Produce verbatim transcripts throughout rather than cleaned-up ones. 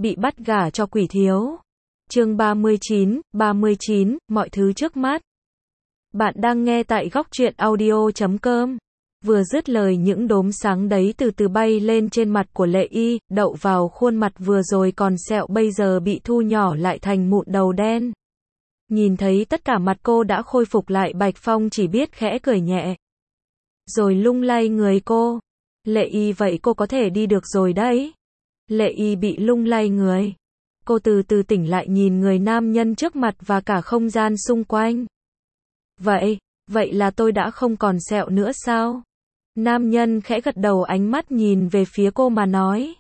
bị bắt gả cho quỷ thiếu. Chương ba mươi chín, ba mươi chín, mọi thứ trước mắt. Bạn đang nghe tại góc truyện audio chấm com. Vừa dứt lời những đốm sáng đấy từ từ bay lên trên mặt của Lệ Y, đậu vào khuôn mặt vừa rồi còn sẹo bây giờ bị thu nhỏ lại thành mụn đầu đen. Nhìn thấy tất cả mặt cô đã khôi phục lại, Bạch Phong chỉ biết khẽ cười nhẹ. Rồi lung lay người cô. Lệ Y, vậy cô có thể đi được rồi đấy. Lệ Y bị lung lay người. Cô từ từ tỉnh lại, nhìn người nam nhân trước mặt và cả không gian xung quanh. Vậy, vậy là tôi đã không còn sẹo nữa sao? Nam nhân khẽ gật đầu, ánh mắt nhìn về phía cô mà nói.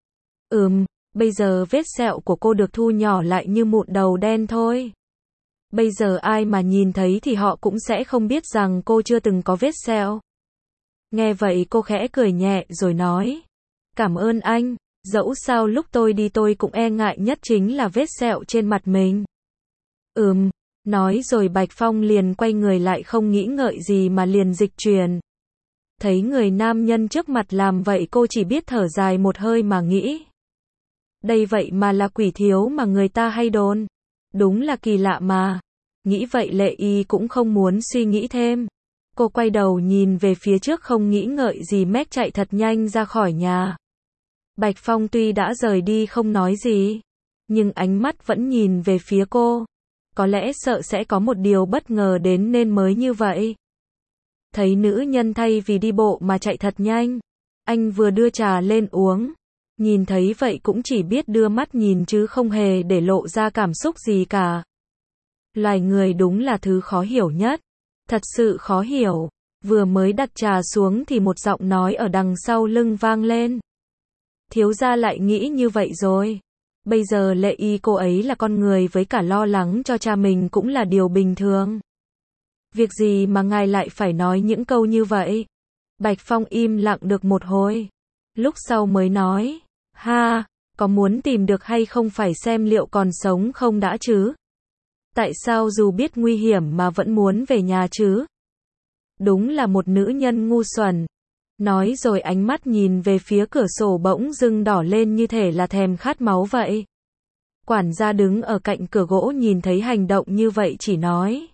Ừm, bây giờ vết sẹo của cô được thu nhỏ lại như mụn đầu đen thôi. Bây giờ ai mà nhìn thấy thì họ cũng sẽ không biết rằng cô chưa từng có vết sẹo. Nghe vậy cô khẽ cười nhẹ rồi nói. Cảm ơn anh, dẫu sao lúc tôi đi tôi cũng e ngại nhất chính là vết sẹo trên mặt mình. Ừm, nói rồi Bạch Phong liền quay người lại, không nghĩ ngợi gì mà liền dịch chuyển. Thấy người nam nhân trước mặt làm vậy, cô chỉ biết thở dài một hơi mà nghĩ. Đây vậy mà là quỷ thiếu mà người ta hay đồn. Đúng là kỳ lạ mà. Nghĩ vậy Lệ Y cũng không muốn suy nghĩ thêm. Cô quay đầu nhìn về phía trước, không nghĩ ngợi gì mét chạy thật nhanh ra khỏi nhà. Bạch Phong tuy đã rời đi không nói gì, nhưng ánh mắt vẫn nhìn về phía cô. Có lẽ sợ sẽ có một điều bất ngờ đến nên mới như vậy. Thấy nữ nhân thay vì đi bộ mà chạy thật nhanh, anh vừa đưa trà lên uống. Nhìn thấy vậy cũng chỉ biết đưa mắt nhìn chứ không hề để lộ ra cảm xúc gì cả. Loài người đúng là thứ khó hiểu nhất. Thật sự khó hiểu. Vừa mới đặt trà xuống thì một giọng nói ở đằng sau lưng vang lên. Thiếu gia lại nghĩ như vậy rồi. Bây giờ Lệ Y cô ấy là con người, với cả lo lắng cho cha mình cũng là điều bình thường. Việc gì mà ngài lại phải nói những câu như vậy? Bạch Phong im lặng được một hồi. Lúc sau mới nói. Ha, có muốn tìm được hay không phải xem liệu còn sống không đã chứ? Tại sao dù biết nguy hiểm mà vẫn muốn về nhà chứ? Đúng là một nữ nhân ngu xuẩn. Nói rồi ánh mắt nhìn về phía cửa sổ bỗng dưng đỏ lên như thể là thèm khát máu vậy. Quản gia đứng ở cạnh cửa gỗ nhìn thấy hành động như vậy chỉ nói.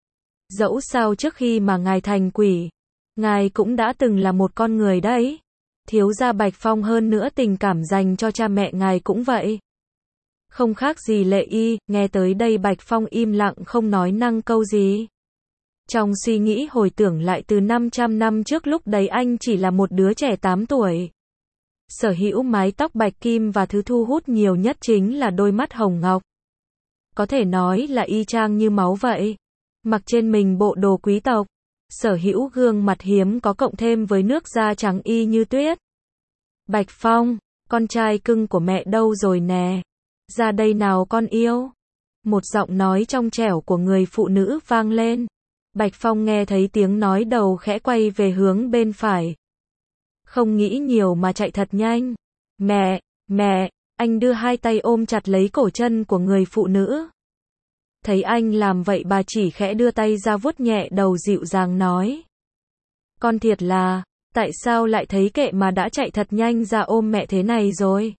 Dẫu sao trước khi mà ngài thành quỷ, ngài cũng đã từng là một con người đấy. Thiếu gia Bạch Phong, hơn nữa tình cảm dành cho cha mẹ ngài cũng vậy. Không khác gì Lệ Y. Nghe tới đây Bạch Phong im lặng không nói năng câu gì. Trong suy nghĩ hồi tưởng lại từ năm trăm năm trước, lúc đấy anh chỉ là một đứa trẻ tám tuổi. Sở hữu mái tóc bạch kim và thứ thu hút nhiều nhất chính là đôi mắt hồng ngọc. Có thể nói là y chang như máu vậy. Mặc trên mình bộ đồ quý tộc. Sở hữu gương mặt hiếm có cộng thêm với nước da trắng y như tuyết. Bạch Phong, con trai cưng của mẹ đâu rồi nè? Ra đây nào con yêu. Một giọng nói trong trẻo của người phụ nữ vang lên. Bạch Phong nghe thấy tiếng nói đầu khẽ quay về hướng bên phải. Không nghĩ nhiều mà chạy thật nhanh. Mẹ, mẹ, anh đưa hai tay ôm chặt lấy cổ chân của người phụ nữ. Thấy anh làm vậy, bà chỉ khẽ đưa tay ra vuốt nhẹ đầu, dịu dàng nói. Con thiệt là, tại sao lại thấy kệ mà đã chạy thật nhanh ra ôm mẹ thế này rồi?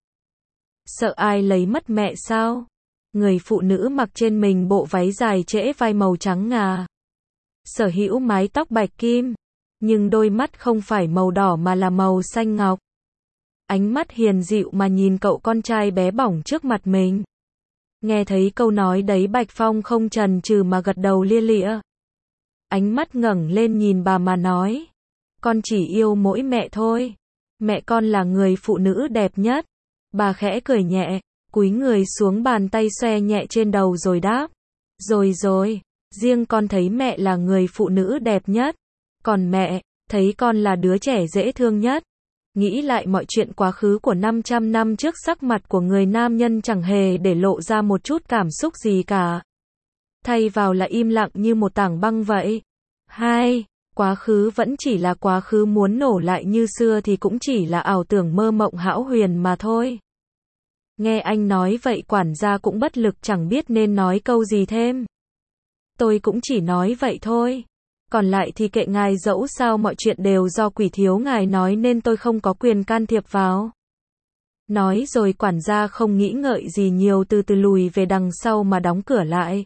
Sợ ai lấy mất mẹ sao? Người phụ nữ mặc trên mình bộ váy dài trễ vai màu trắng ngà. Sở hữu mái tóc bạch kim, nhưng đôi mắt không phải màu đỏ mà là màu xanh ngọc. Ánh mắt hiền dịu mà nhìn cậu con trai bé bỏng trước mặt mình. Nghe thấy câu nói đấy, Bạch Phong không chần chừ mà gật đầu lia lịa. Ánh mắt ngẩng lên nhìn bà mà nói. Con chỉ yêu mỗi mẹ thôi. Mẹ con là người phụ nữ đẹp nhất. Bà khẽ cười nhẹ, cúi người xuống, bàn tay xoe nhẹ trên đầu rồi đáp. Rồi rồi, riêng con thấy mẹ là người phụ nữ đẹp nhất. Còn mẹ, thấy con là đứa trẻ dễ thương nhất. Nghĩ lại mọi chuyện quá khứ của năm trăm năm trước, sắc mặt của người nam nhân chẳng hề để lộ ra một chút cảm xúc gì cả. Thay vào là im lặng như một tảng băng vậy. Hai, quá khứ vẫn chỉ là quá khứ, muốn nổ lại như xưa thì cũng chỉ là ảo tưởng mơ mộng hão huyền mà thôi. Nghe anh nói vậy, quản gia cũng bất lực chẳng biết nên nói câu gì thêm. Tôi cũng chỉ nói vậy thôi. Còn lại thì kệ ngài, dẫu sao mọi chuyện đều do quỷ thiếu ngài nói nên tôi không có quyền can thiệp vào. Nói rồi quản gia không nghĩ ngợi gì nhiều từ từ lùi về đằng sau mà đóng cửa lại.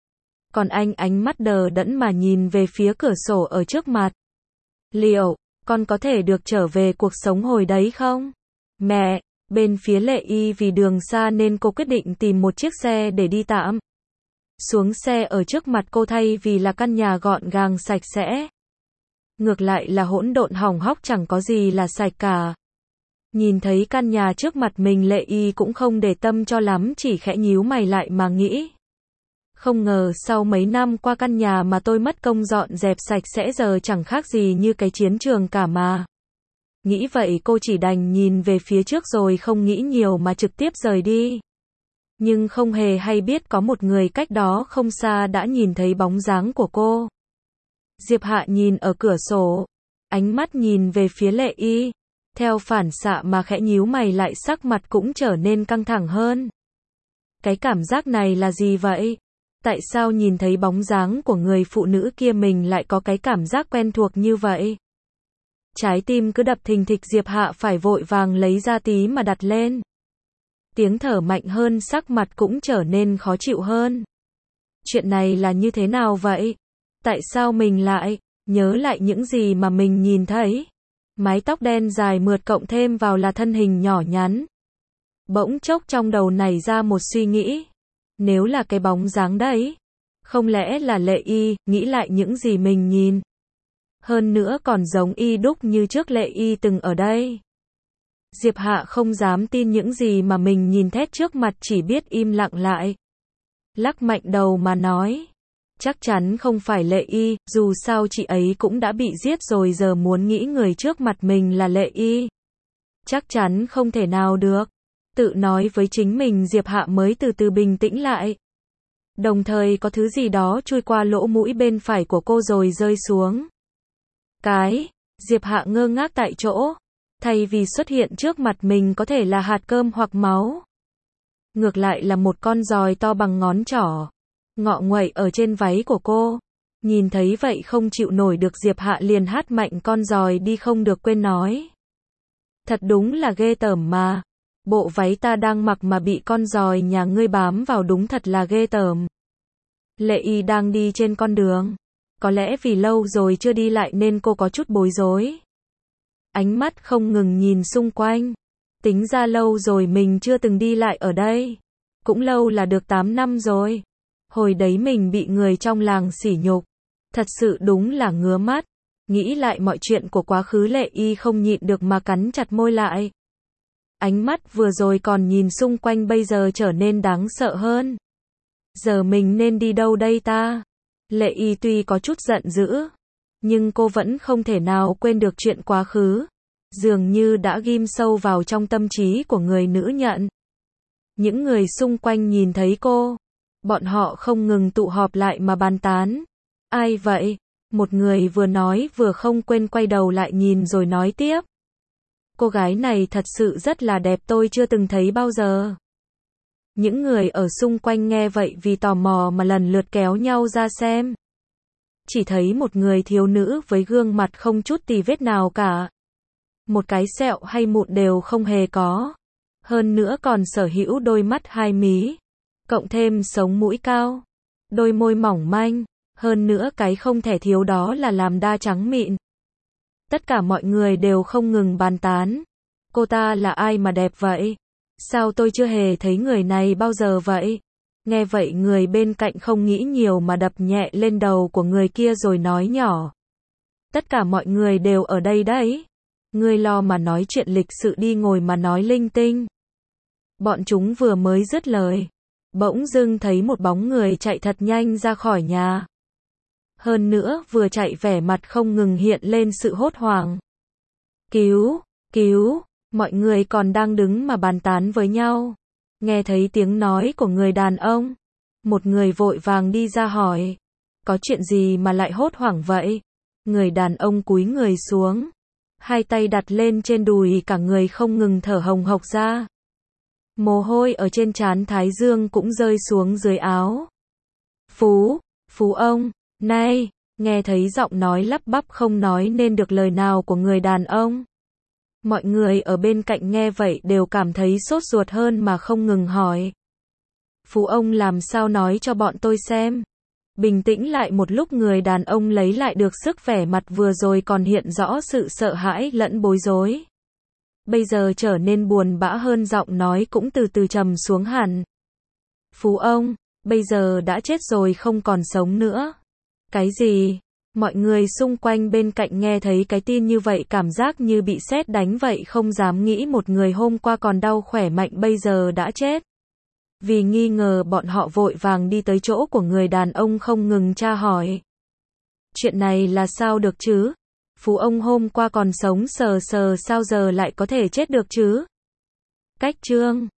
Còn anh ánh mắt đờ đẫn mà nhìn về phía cửa sổ ở trước mặt. Liệu, con có thể được trở về cuộc sống hồi đấy không? Mẹ, bên phía Lệ Y vì đường xa nên cô quyết định tìm một chiếc xe để đi tạm. Xuống xe ở trước mặt cô thay vì là căn nhà gọn gàng sạch sẽ. Ngược lại là hỗn độn hỏng hóc chẳng có gì là sạch cả. Nhìn thấy căn nhà trước mặt mình Lệ Y cũng không để tâm cho lắm, chỉ khẽ nhíu mày lại mà nghĩ. Không ngờ sau mấy năm qua căn nhà mà tôi mất công dọn dẹp sạch sẽ giờ chẳng khác gì như cái chiến trường cả mà. Nghĩ vậy cô chỉ đành nhìn về phía trước rồi không nghĩ nhiều mà trực tiếp rời đi. Nhưng không hề hay biết có một người cách đó không xa đã nhìn thấy bóng dáng của cô. Diệp Hạ nhìn ở cửa sổ, ánh mắt nhìn về phía Lệ Y, theo phản xạ mà khẽ nhíu mày lại, sắc mặt cũng trở nên căng thẳng hơn. Cái cảm giác này là gì vậy? Tại sao nhìn thấy bóng dáng của người phụ nữ kia mình lại có cái cảm giác quen thuộc như vậy? Trái tim cứ đập thình thịch, Diệp Hạ phải vội vàng lấy ra tí mà đặt lên. Tiếng thở mạnh hơn, sắc mặt cũng trở nên khó chịu hơn. Chuyện này là như thế nào vậy? Tại sao mình lại nhớ lại những gì mà mình nhìn thấy? Mái tóc đen dài mượt cộng thêm vào là thân hình nhỏ nhắn. Bỗng chốc trong đầu nảy ra một suy nghĩ. Nếu là cái bóng dáng đấy, không lẽ là Lệ Y? Nghĩ lại những gì mình nhìn. Hơn nữa còn giống y đúc như trước Lệ Y từng ở đây. Diệp Hạ không dám tin những gì mà mình nhìn thét trước mặt, chỉ biết im lặng lại. Lắc mạnh đầu mà nói. Chắc chắn không phải Lệ Y, dù sao chị ấy cũng đã bị giết rồi, giờ muốn nghĩ người trước mặt mình là Lệ Y. Chắc chắn không thể nào được. Tự nói với chính mình, Diệp Hạ mới từ từ bình tĩnh lại. Đồng thời có thứ gì đó chui qua lỗ mũi bên phải của cô rồi rơi xuống. Cái, Diệp Hạ ngơ ngác tại chỗ. Thay vì xuất hiện trước mặt mình có thể là hạt cơm hoặc máu, ngược lại là một con giòi to bằng ngón trỏ, ngọ nguậy ở trên váy của cô. Nhìn thấy vậy không chịu nổi được, Diệp Hạ liền hất mạnh con giòi đi, không được quên nói. Thật đúng là ghê tởm mà. Bộ váy ta đang mặc mà bị con giòi nhà ngươi bám vào, đúng thật là ghê tởm. Lệ Y đang đi trên con đường. Có lẽ vì lâu rồi chưa đi lại nên cô có chút bối rối. Ánh mắt không ngừng nhìn xung quanh. Tính ra lâu rồi mình chưa từng đi lại ở đây. Cũng lâu là được tám năm rồi. Hồi đấy mình bị người trong làng sỉ nhục. Thật sự đúng là ngứa mắt. Nghĩ lại mọi chuyện của quá khứ, Lệ Y không nhịn được mà cắn chặt môi lại. Ánh mắt vừa rồi còn nhìn xung quanh bây giờ trở nên đáng sợ hơn. Giờ mình nên đi đâu đây ta? Lệ Y tuy có chút giận dữ, nhưng cô vẫn không thể nào quên được chuyện quá khứ. Dường như đã ghim sâu vào trong tâm trí của người nữ nhận. Những người xung quanh nhìn thấy cô, bọn họ không ngừng tụ họp lại mà bàn tán. Ai vậy? Một người vừa nói vừa không quên quay đầu lại nhìn rồi nói tiếp. Cô gái này thật sự rất là đẹp, tôi chưa từng thấy bao giờ. Những người ở xung quanh nghe vậy vì tò mò mà lần lượt kéo nhau ra xem. Chỉ thấy một người thiếu nữ với gương mặt không chút tì vết nào cả. Một cái sẹo hay mụn đều không hề có. Hơn nữa còn sở hữu đôi mắt hai mí. Cộng thêm sống mũi cao. Đôi môi mỏng manh. Hơn nữa cái không thể thiếu đó là làm da trắng mịn. Tất cả mọi người đều không ngừng bàn tán. Cô ta là ai mà đẹp vậy? Sao tôi chưa hề thấy người này bao giờ vậy? Nghe vậy người bên cạnh không nghĩ nhiều mà đập nhẹ lên đầu của người kia rồi nói nhỏ. Tất cả mọi người đều ở đây đấy. Ngươi lo mà nói chuyện lịch sự đi, ngồi mà nói linh tinh. Bọn chúng vừa mới dứt lời, bỗng dưng thấy một bóng người chạy thật nhanh ra khỏi nhà. Hơn nữa vừa chạy vẻ mặt không ngừng hiện lên sự hốt hoảng. Cứu, cứu, mọi người còn đang đứng mà bàn tán với nhau. Nghe thấy tiếng nói của người đàn ông, một người vội vàng đi ra hỏi. Có chuyện gì mà lại hốt hoảng vậy? Người đàn ông cúi người xuống, hai tay đặt lên trên đùi, cả người không ngừng thở hồng hộc ra. Mồ hôi ở trên trán thái dương cũng rơi xuống dưới áo. Phú, Phú ông, này, nghe thấy giọng nói lắp bắp không nói nên được lời nào của người đàn ông. Mọi người ở bên cạnh nghe vậy đều cảm thấy sốt ruột hơn mà không ngừng hỏi. Phú ông làm sao nói cho bọn tôi xem. Bình tĩnh lại một lúc, người đàn ông lấy lại được sức, vẻ mặt vừa rồi còn hiện rõ sự sợ hãi lẫn bối rối. Bây giờ trở nên buồn bã hơn, giọng nói cũng từ từ trầm xuống hẳn. Phú ông, bây giờ đã chết rồi, không còn sống nữa. Cái gì? Mọi người xung quanh bên cạnh nghe thấy cái tin như vậy cảm giác như bị sét đánh vậy, không dám nghĩ một người hôm qua còn đau khỏe mạnh bây giờ đã chết. Vì nghi ngờ, bọn họ vội vàng đi tới chỗ của người đàn ông không ngừng tra hỏi. Chuyện này là sao được chứ? Phú ông hôm qua còn sống sờ sờ, sao giờ lại có thể chết được chứ? Cách chương